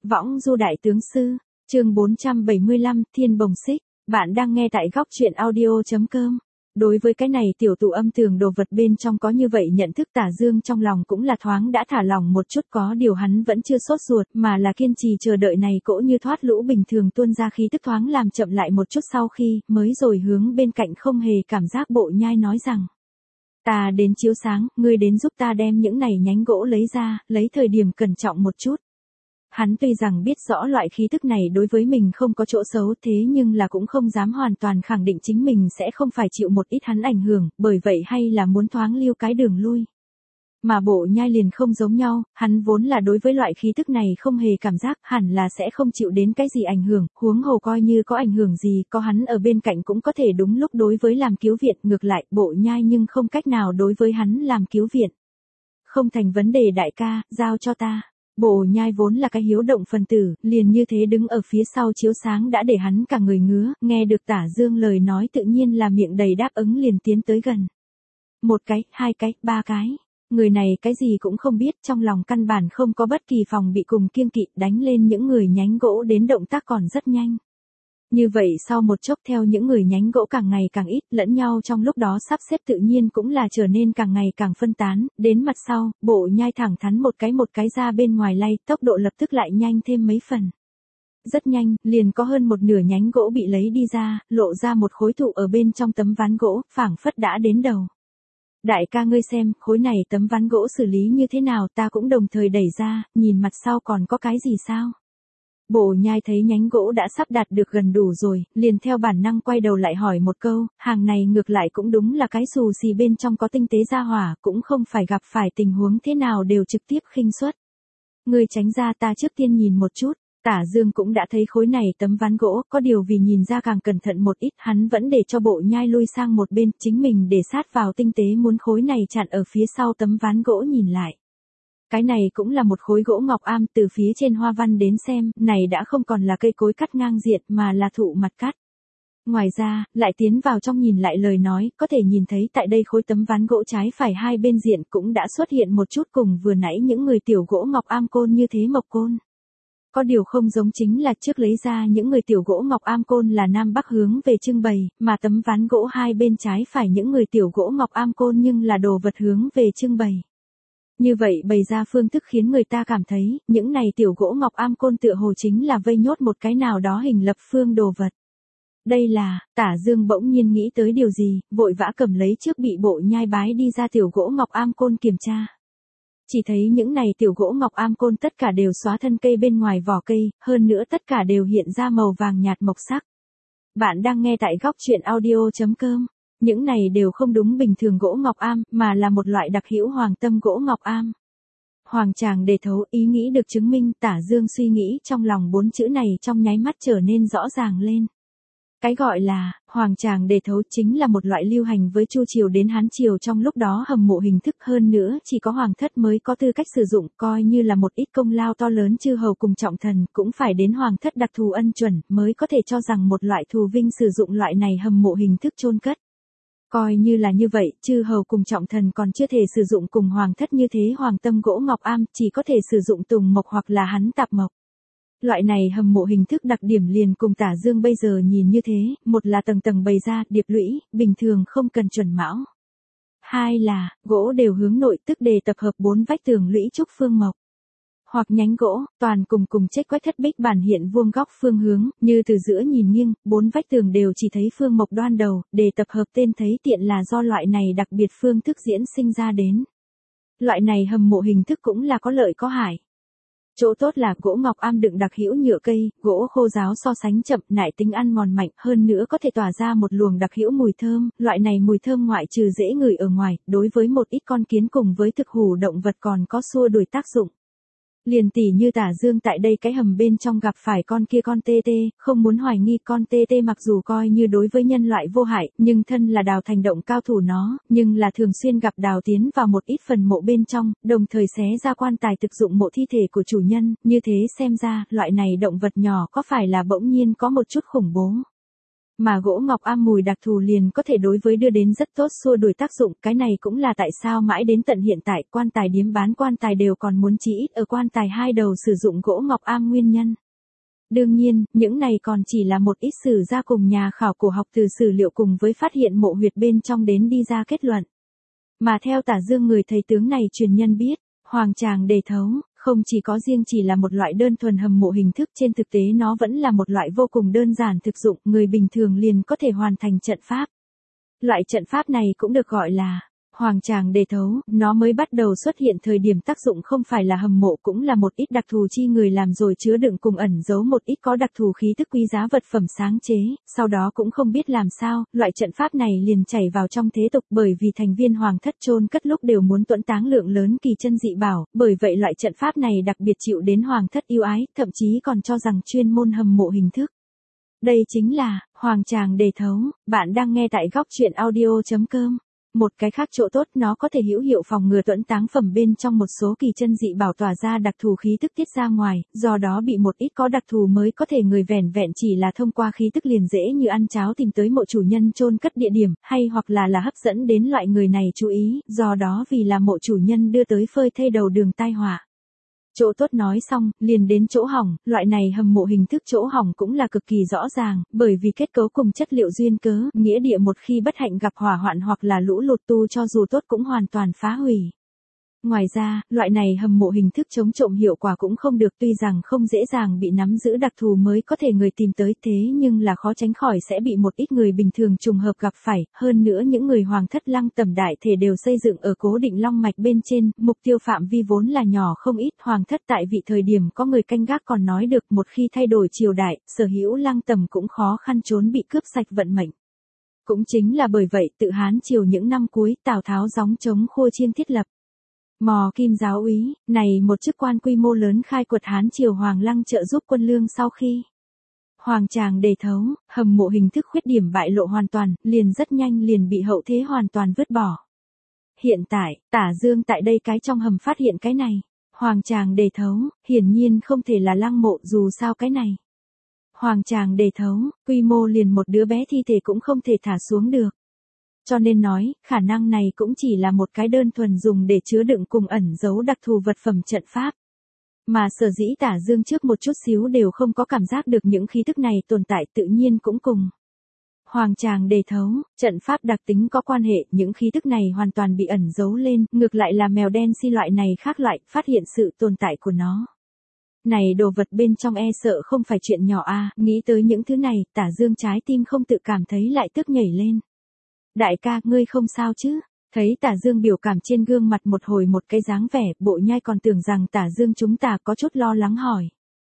Võng du đại tướng sư, chương 475, Thiên Bồng Xích, bạn đang nghe tại góc truyện audio.com. Đối với cái này tiểu tụ âm tường đồ vật bên trong có như vậy nhận thức Tả Dương trong lòng cũng là thoáng đã thả lòng một chút, có điều hắn vẫn chưa sốt ruột mà là kiên trì chờ đợi này cỗ như thoát lũ bình thường tuôn ra khí tức thoáng làm chậm lại một chút sau khi mới rồi hướng bên cạnh không hề cảm giác Bộ Nhai nói rằng. Ta đến chiếu sáng, ngươi đến giúp ta đem những này nhánh gỗ lấy ra, lấy thời điểm cẩn trọng một chút. Hắn tuy rằng biết rõ loại khí tức này đối với mình không có chỗ xấu thế nhưng là cũng không dám hoàn toàn khẳng định chính mình sẽ không phải chịu một ít hắn ảnh hưởng, bởi vậy hay là muốn thoáng lưu cái đường lui. Mà Bộ Nhai liền không giống nhau, hắn vốn là đối với loại khí tức này không hề cảm giác hẳn là sẽ không chịu đến cái gì ảnh hưởng, huống hồ coi như có ảnh hưởng gì, có hắn ở bên cạnh cũng có thể đúng lúc đối với làm cứu viện, ngược lại Bộ Nhai nhưng không cách nào đối với hắn làm cứu viện. Không thành vấn đề đại ca, giao cho ta. Bộ Nhai vốn là cái hiếu động phần tử, liền như thế đứng ở phía sau chiếu sáng đã để hắn cả người ngứa, nghe được Tả Dương lời nói tự nhiên là miệng đầy đáp ứng liền tiến tới gần. Một cái, hai cái, ba cái. Người này cái gì cũng không biết, trong lòng căn bản không có bất kỳ phòng bị cùng kiêng kỵ, đánh lên những người nhánh gỗ đến động tác còn rất nhanh. Như vậy sau một chốc theo những người nhánh gỗ càng ngày càng ít, lẫn nhau trong lúc đó sắp xếp tự nhiên cũng là trở nên càng ngày càng phân tán, đến mặt sau, Bộ Nhai thẳng thắn một cái ra bên ngoài lay, tốc độ lập tức lại nhanh thêm mấy phần. Rất nhanh, liền có hơn một nửa nhánh gỗ bị lấy đi ra, lộ ra một khối thụ ở bên trong tấm ván gỗ, phảng phất đã đến đầu. Đại ca ngươi xem, khối này tấm ván gỗ xử lý như thế nào, ta cũng đồng thời đẩy ra, nhìn mặt sau còn có cái gì sao? Bộ Nhai thấy nhánh gỗ đã sắp đạt được gần đủ rồi, liền theo bản năng quay đầu lại hỏi một câu, hàng này ngược lại cũng đúng là cái xù xì bên trong có tinh tế gia hỏa, cũng không phải gặp phải tình huống thế nào đều trực tiếp khinh suất. Ngươi tránh ra, ta trước tiên nhìn một chút. Tả Dương cũng đã thấy khối này tấm ván gỗ, có điều vì nhìn ra càng cẩn thận một ít, hắn vẫn để cho Bộ Nhai lui sang một bên, chính mình để sát vào tinh tế muốn khối này chặn ở phía sau tấm ván gỗ nhìn lại. Cái này cũng là một khối gỗ ngọc am, từ phía trên hoa văn đến xem, này đã không còn là cây cối cắt ngang diện mà là thụ mặt cắt. Ngoài ra, lại tiến vào trong nhìn lại lời nói, có thể nhìn thấy tại đây khối tấm ván gỗ trái phải hai bên diện cũng đã xuất hiện một chút cùng vừa nãy những người tiểu gỗ ngọc am côn như thế mộc côn. Có điều không giống chính là trước lấy ra những người tiểu gỗ ngọc am côn là nam bắc hướng về trưng bày, mà tấm ván gỗ hai bên trái phải những người tiểu gỗ ngọc am côn nhưng là đồ vật hướng về trưng bày. Như vậy bày ra phương thức khiến người ta cảm thấy, những này tiểu gỗ ngọc am côn tựa hồ chính là vây nhốt một cái nào đó hình lập phương đồ vật. Đây là, Tả Dương bỗng nhiên nghĩ tới điều gì, vội vã cầm lấy trước bị Bộ Nhai bái đi ra tiểu gỗ ngọc am côn kiểm tra. Chỉ thấy những này tiểu gỗ ngọc am côn tất cả đều xóa thân cây bên ngoài vỏ cây, hơn nữa tất cả đều hiện ra màu vàng nhạt mộc sắc. Bạn đang nghe tại góc truyện audio.com. Những này đều không đúng bình thường gỗ ngọc am, mà là một loại đặc hữu hoàng tâm gỗ ngọc am. Hoàng tràng đề thấu, ý nghĩ được chứng minh, Tả Dương suy nghĩ trong lòng bốn chữ này trong nháy mắt trở nên rõ ràng lên. Cái gọi là hoàng tràng đề thấu chính là một loại lưu hành với Chu triều đến Hán triều trong lúc đó hầm mộ hình thức, hơn nữa chỉ có hoàng thất mới có tư cách sử dụng, coi như là một ít công lao to lớn chư hầu cùng trọng thần cũng phải đến hoàng thất đặc thù ân chuẩn mới có thể cho rằng một loại thù vinh sử dụng loại này hầm mộ hình thức chôn cất. Coi như là như vậy, chư hầu cùng trọng thần còn chưa thể sử dụng cùng hoàng thất như thế hoàng tâm gỗ ngọc am, chỉ có thể sử dụng tùng mộc hoặc là hắn tạp mộc. Loại này hầm mộ hình thức đặc điểm liền cùng Tả Dương bây giờ nhìn như thế, một là tầng tầng bày ra, điệp lũy, bình thường không cần chuẩn mão. Hai là, gỗ đều hướng nội tức đề tập hợp bốn vách tường lũy trúc phương mộc. Hoặc nhánh gỗ, toàn cùng chết quách thất bích bản hiện vuông góc phương hướng, như từ giữa nhìn nghiêng, bốn vách tường đều chỉ thấy phương mộc đoan đầu, đề tập hợp tên thấy tiện là do loại này đặc biệt phương thức diễn sinh ra đến. Loại này hầm mộ hình thức cũng là có lợi có hại. Chỗ tốt là gỗ ngọc am đựng đặc hữu nhựa cây, gỗ khô ráo so sánh chậm, nại tính ăn mòn mạnh, hơn nữa có thể tỏa ra một luồng đặc hữu mùi thơm, loại này mùi thơm ngoại trừ dễ ngửi ở ngoài, đối với một ít con kiến cùng với thực hủ động vật còn có xua đuổi tác dụng. Liền tỉ như Tả Dương tại đây cái hầm bên trong gặp phải con kia con tê tê, không muốn hoài nghi con tê tê mặc dù coi như đối với nhân loại vô hại, nhưng thân là đào thành động cao thủ nó, nhưng là thường xuyên gặp đào tiến vào một ít phần mộ bên trong, đồng thời xé ra quan tài thực dụng mộ thi thể của chủ nhân, như thế xem ra, loại này động vật nhỏ có phải là bỗng nhiên có một chút khủng bố. Mà gỗ ngọc am mùi đặc thù liền có thể đối với đưa đến rất tốt xua đuổi tác dụng, cái này cũng là tại sao mãi đến tận hiện tại quan tài điếm bán quan tài đều còn muốn chí ít ở quan tài hai đầu sử dụng gỗ ngọc am nguyên nhân. Đương nhiên, những này còn chỉ là một ít sử gia cùng nhà khảo cổ học từ sử liệu cùng với phát hiện mộ huyệt bên trong đến đi ra kết luận. Mà theo Tả Dương người thầy tướng này truyền nhân biết, hoàng tràng đề thấu, không chỉ có riêng chỉ là một loại đơn thuần hầm mộ hình thức, trên thực tế nó vẫn là một loại vô cùng đơn giản thực dụng, người bình thường liền có thể hoàn thành trận pháp. Loại trận pháp này cũng được gọi là hoàng tràng đề thấu, nó mới bắt đầu xuất hiện thời điểm tác dụng không phải là hầm mộ cũng là một ít đặc thù chi người làm rồi chứa đựng cùng ẩn giấu một ít có đặc thù khí tức quý giá vật phẩm sáng chế, sau đó cũng không biết làm sao, loại trận pháp này liền chảy vào trong thế tục bởi vì thành viên hoàng thất chôn cất lúc đều muốn tuẫn táng lượng lớn kỳ chân dị bảo, bởi vậy loại trận pháp này đặc biệt chịu đến hoàng thất yêu ái, thậm chí còn cho rằng chuyên môn hầm mộ hình thức. Đây chính là hoàng tràng đề thấu, bạn đang nghe tại góc truyện audio.com. Một cái khác chỗ tốt nó có thể hữu hiệu phòng ngừa tuẫn táng phẩm bên trong một số kỳ chân dị bảo tỏa ra đặc thù khí tức tiết ra ngoài, do đó bị một ít có đặc thù mới có thể người vẻn vẹn chỉ là thông qua khí tức liền dễ như ăn cháo tìm tới mộ chủ nhân chôn cất địa điểm, hay hoặc là hấp dẫn đến loại người này chú ý, do đó vì là mộ chủ nhân đưa tới phơi thây đầu đường tai họa. Chỗ tốt nói xong, liền đến chỗ hỏng, loại này hầm mộ hình thức chỗ hỏng cũng là cực kỳ rõ ràng, bởi vì kết cấu cùng chất liệu duyên cớ, nghĩa địa một khi bất hạnh gặp hỏa hoạn hoặc là lũ lụt tu cho dù tốt cũng hoàn toàn phá hủy. Ngoài ra, loại này hầm mộ hình thức chống trộm hiệu quả cũng không được, tuy rằng không dễ dàng bị nắm giữ đặc thù mới có thể người tìm tới thế nhưng là khó tránh khỏi sẽ bị một ít người bình thường trùng hợp gặp phải, hơn nữa những người hoàng thất lăng tẩm đại thể đều xây dựng ở cố định long mạch bên trên, mục tiêu phạm vi vốn là nhỏ không ít, hoàng thất tại vị thời điểm có người canh gác còn nói được một khi thay đổi triều đại, sở hữu lăng tẩm cũng khó khăn trốn bị cướp sạch vận mệnh. Cũng chính là bởi vậy tự Hán triều những năm cuối Tào Tháo gióng trống Khua Chiên thiết lập Mò Kim giáo úy, này một chức quan quy mô lớn khai quật Hán triều Hoàng Lăng trợ giúp quân lương sau khi hoàng tràng đề thấu, hầm mộ hình thức khuyết điểm bại lộ hoàn toàn, liền rất nhanh liền bị hậu thế hoàn toàn vứt bỏ. Hiện tại, Tả Dương tại đây cái trong hầm phát hiện cái này, hoàng tràng đề thấu, hiển nhiên không thể là lăng mộ dù sao cái này. Hoàng tràng đề thấu, quy mô liền một đứa bé thi thể cũng không thể thả xuống được. Cho nên nói, khả năng này cũng chỉ là một cái đơn thuần dùng để chứa đựng cùng ẩn giấu đặc thù vật phẩm trận pháp. Mà sở dĩ Tả Dương trước một chút xíu đều không có cảm giác được những khí tức này tồn tại tự nhiên cũng cùng hoàng tràng đề thấu, trận pháp đặc tính có quan hệ, những khí tức này hoàn toàn bị ẩn giấu lên, ngược lại là mèo đen si loại này khác loại, phát hiện sự tồn tại của nó. Này đồ vật bên trong e sợ không phải chuyện nhỏ a, nghĩ tới những thứ này, Tả Dương trái tim không tự cảm thấy lại tức nhảy lên. Đại ca, ngươi không sao chứ? Thấy Tả Dương biểu cảm trên gương mặt một hồi một cái dáng vẻ, Bộ Nhai còn tưởng rằng Tả Dương chúng ta có chút lo lắng hỏi.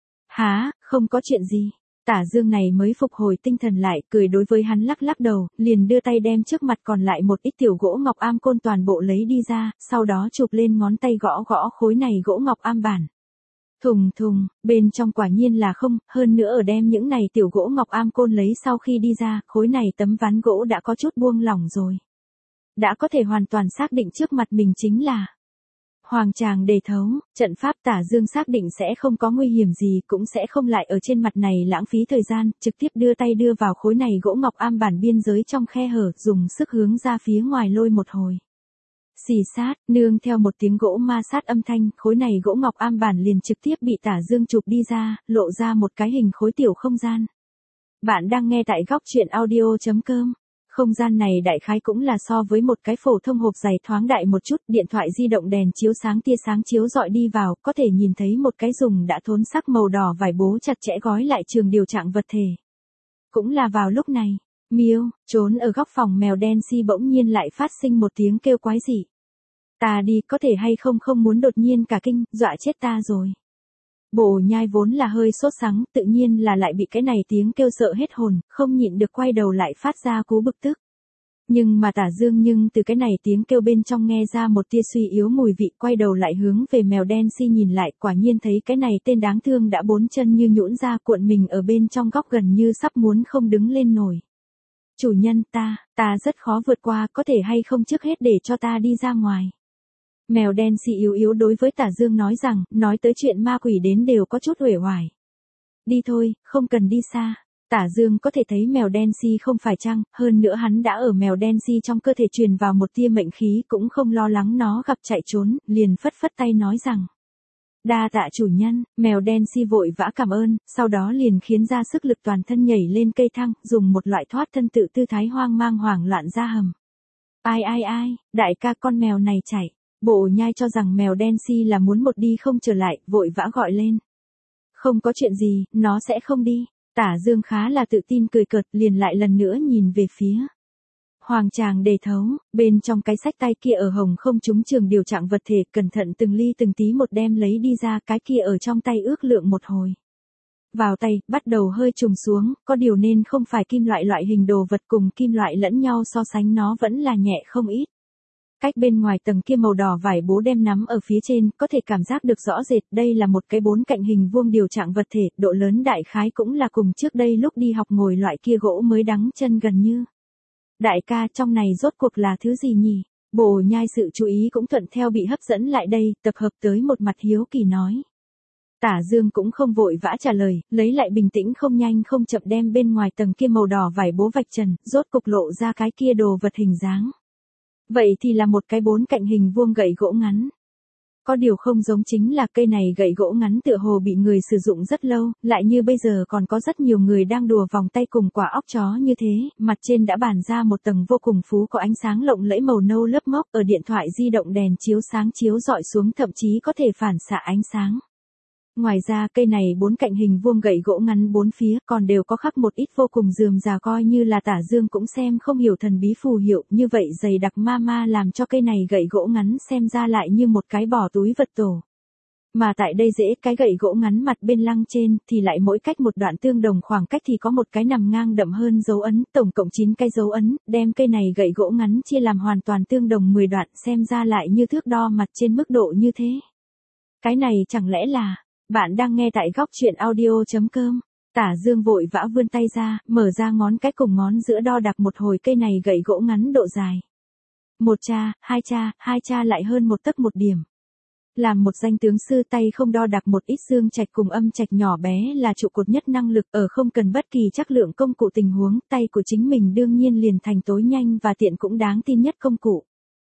Hả, không có chuyện gì. Tả Dương này mới phục hồi tinh thần lại, cười đối với hắn lắc lắc đầu, liền đưa tay đem trước mặt còn lại một ít tiểu gỗ ngọc am côn toàn bộ lấy đi ra, sau đó chụp lên ngón tay gõ gõ khối này gỗ ngọc am bản. Thùng thùng, bên trong quả nhiên là không, hơn nữa ở đem những này tiểu gỗ ngọc am côn lấy sau khi đi ra, khối này tấm ván gỗ đã có chút buông lỏng rồi. Đã có thể hoàn toàn xác định trước mặt mình chính là hoàng tràng đề thấu, trận pháp Tả Dương xác định sẽ không có nguy hiểm gì, cũng sẽ không lại ở trên mặt này lãng phí thời gian, trực tiếp đưa tay đưa vào khối này gỗ ngọc am bản biên giới trong khe hở, dùng sức hướng ra phía ngoài lôi một hồi. Xì sát, nương theo một tiếng gỗ ma sát âm thanh, khối này gỗ ngọc am bản liền trực tiếp bị Tả Dương chụp đi ra, lộ ra một cái hình khối tiểu không gian. Bạn đang nghe tại góc truyện audio.com. Không gian này đại khái cũng là so với một cái phổ thông hộp giày thoáng đại một chút, điện thoại di động đèn chiếu sáng tia sáng chiếu dọi đi vào, có thể nhìn thấy một cái dùng đã thốn sắc màu đỏ vải bố chặt chẽ gói lại trường điều trạng vật thể. Cũng là vào lúc này, Miêu, trốn ở góc phòng mèo đen si bỗng nhiên lại phát sinh một tiếng kêu quái dị. Ta đi, có thể hay không không muốn đột nhiên cả kinh, dọa chết ta rồi. Bộ Nhai vốn là hơi sốt sắng, tự nhiên là lại bị cái này tiếng kêu sợ hết hồn, không nhịn được quay đầu lại phát ra cú bực tức. Nhưng mà Tả Dương nhưng từ cái này tiếng kêu bên trong nghe ra một tia suy yếu mùi vị, quay đầu lại hướng về mèo đen si nhìn lại, quả nhiên thấy cái này tên đáng thương đã bốn chân như nhũn ra cuộn mình ở bên trong góc gần như sắp muốn không đứng lên nổi. Chủ nhân ta rất khó vượt qua, có thể hay không trước hết để cho ta đi ra ngoài. Mèo đen si yếu yếu đối với Tả Dương nói rằng, nói tới chuyện ma quỷ đến đều có chút uể oải. Đi thôi, không cần đi xa. Tả Dương có thể thấy mèo đen si không phải chăng, hơn nữa hắn đã ở mèo đen si trong cơ thể truyền vào một tia mệnh khí cũng không lo lắng nó gặp chạy trốn, liền phất phất tay nói rằng. Đa tạ chủ nhân, mèo đen si vội vã cảm ơn, sau đó liền khiến ra sức lực toàn thân nhảy lên cây thang, dùng một loại thoát thân tự tư thái hoang mang hoảng loạn ra hầm. Ai, đại ca con mèo này chạy. Bộ nhai cho rằng mèo đen si là muốn một đi không trở lại, vội vã gọi lên. Không có chuyện gì, nó sẽ không đi. Tả Dương khá là tự tin cười cợt, liền lại lần nữa nhìn về phía. Hoàng tràng đề thấu, bên trong cái sách tay kia ở hồng không trúng trường điều trạng vật thể, cẩn thận từng ly từng tí một đem lấy đi ra, cái kia ở trong tay ước lượng một hồi. Vào tay, bắt đầu hơi trùng xuống, có điều nên không phải kim loại hình đồ vật cùng kim loại lẫn nhau so sánh nó vẫn là nhẹ không ít. Cách bên ngoài tầng kia màu đỏ vải bố đem nắm ở phía trên, có thể cảm giác được rõ rệt, đây là một cái 4 cạnh hình vuông điều trạng vật thể, độ lớn đại khái cũng là cùng trước đây lúc đi học ngồi loại kia gỗ mới đắng chân gần như. Đại ca, trong này rốt cuộc là thứ gì nhỉ? Bồ nhai sự chú ý cũng thuận theo bị hấp dẫn lại đây, tập hợp tới một mặt hiếu kỳ nói. Tả Dương cũng không vội vã trả lời, lấy lại bình tĩnh không nhanh không chậm đem bên ngoài tầng kia màu đỏ vải bố vạch trần, rốt cục lộ ra cái kia đồ vật hình dáng. Vậy thì là một cái 4 cạnh hình vuông gậy gỗ ngắn. Có điều không giống chính là cây này gậy gỗ ngắn tựa hồ bị người sử dụng rất lâu, lại như bây giờ còn có rất nhiều người đang đùa vòng tay cùng quả óc chó như thế, mặt trên đã bàn ra một tầng vô cùng phú có ánh sáng lộng lẫy màu nâu lớp mốc, ở điện thoại di động đèn chiếu sáng chiếu rọi xuống thậm chí có thể phản xạ ánh sáng. Ngoài ra cây này 4 cạnh hình vuông gậy gỗ ngắn 4 phía còn đều có khắc một ít vô cùng rườm rà coi như là Tả Dương cũng xem không hiểu thần bí phù hiệu, như vậy dày đặc ma làm cho cây này gậy gỗ ngắn xem ra lại như một cái bỏ túi vật tổ. Mà tại đây dễ cái gậy gỗ ngắn mặt bên lăng trên thì lại mỗi cách một đoạn tương đồng khoảng cách thì có một cái nằm ngang đậm hơn dấu ấn, tổng cộng 9 cái dấu ấn, đem cây này gậy gỗ ngắn chia làm hoàn toàn tương đồng 10 đoạn xem ra lại như thước đo mặt trên mức độ như thế. Cái này chẳng lẽ là... Bạn đang nghe tại góc truyện audio.com. Tả Dương vội vã vươn tay ra, mở ra ngón cái cùng ngón giữa đo đạc một hồi cây này gậy gỗ ngắn độ dài. Một cha, hai cha lại hơn một tấc một điểm. Làm một danh tướng sư tay không đo đạc một ít dương trạch cùng âm trạch nhỏ bé là trụ cột nhất năng lực ở không cần bất kỳ trắc lượng công cụ tình huống, tay của chính mình đương nhiên liền thành tối nhanh và tiện cũng đáng tin nhất công cụ.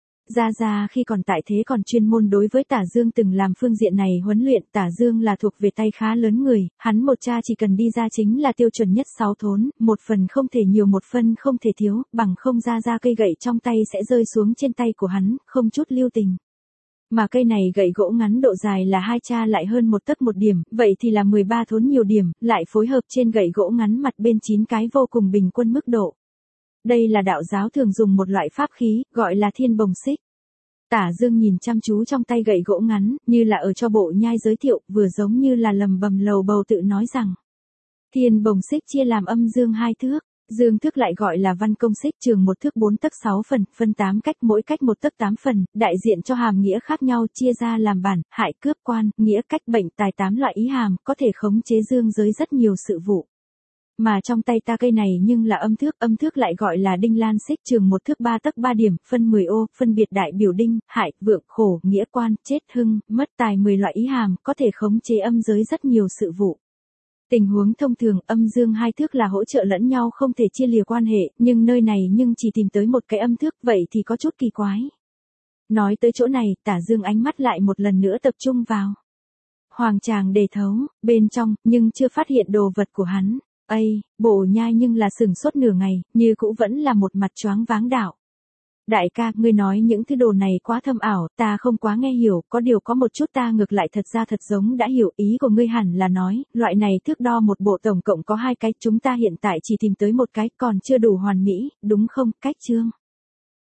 Ra khi còn tại thế còn chuyên môn đối với Tả Dương từng làm phương diện này huấn luyện, Tả Dương là thuộc về tay khá lớn người, hắn một cha chỉ cần đi ra chính là tiêu chuẩn nhất 6 thốn, một phần không thể nhiều một phân không thể thiếu, bằng không ra cây gậy trong tay sẽ rơi xuống trên tay của hắn, không chút lưu tình. Mà cây này gậy gỗ ngắn độ dài là 2 cha lại hơn một tấc một điểm, vậy thì là 13 thốn nhiều điểm, lại phối hợp trên gậy gỗ ngắn mặt bên 9 cái vô cùng bình quân mức độ. Đây là đạo giáo thường dùng một loại pháp khí, gọi là thiên bồng xích. Tả Dương nhìn chăm chú trong tay gậy gỗ ngắn, như là ở cho bộ nhai giới thiệu, vừa giống như là lầm bầm lầu bầu tự nói rằng. Thiên bồng xích chia làm âm dương 2 thước, dương thước lại gọi là văn công xích trường 1 thước 4 tấc 6 phần, phân 8 cách mỗi cách 1 tấc 8 phần, đại diện cho hàm nghĩa khác nhau chia ra làm bản, hại cướp quan, nghĩa cách bệnh tài 8 loại ý hàm, có thể khống chế dương giới rất nhiều sự vụ. Mà trong tay ta cây này nhưng là âm thước lại gọi là đinh lan xích trường 1 thước 3 tấc 3 điểm, phân 10 ô, phân biệt đại biểu đinh, hại, vượng, khổ, nghĩa quan, chết, hưng, mất tài 10 loại ý hàm, có thể khống chế âm giới rất nhiều sự vụ. Tình huống thông thường âm dương 2 thước là hỗ trợ lẫn nhau không thể chia lìa quan hệ, nhưng nơi này nhưng chỉ tìm tới một cái âm thước, vậy thì có chút kỳ quái. Nói tới chỗ này, Tả Dương ánh mắt lại một lần nữa tập trung vào. Hoàng tràng đề thấu, bên trong, nhưng chưa phát hiện đồ vật của hắn. Bộ nhai nhưng là sừng sốt nửa ngày, như cũ vẫn là một mặt choáng váng đạo. Đại ca, ngươi nói những thứ đồ này quá thâm ảo, ta không quá nghe hiểu, có điều có một chút ta ngược lại thật ra thật giống đã hiểu ý của ngươi hẳn là nói, loại này thước đo một bộ tổng cộng có 2 cái, chúng ta hiện tại chỉ tìm tới một cái, còn chưa đủ hoàn mỹ, đúng không, cách chương.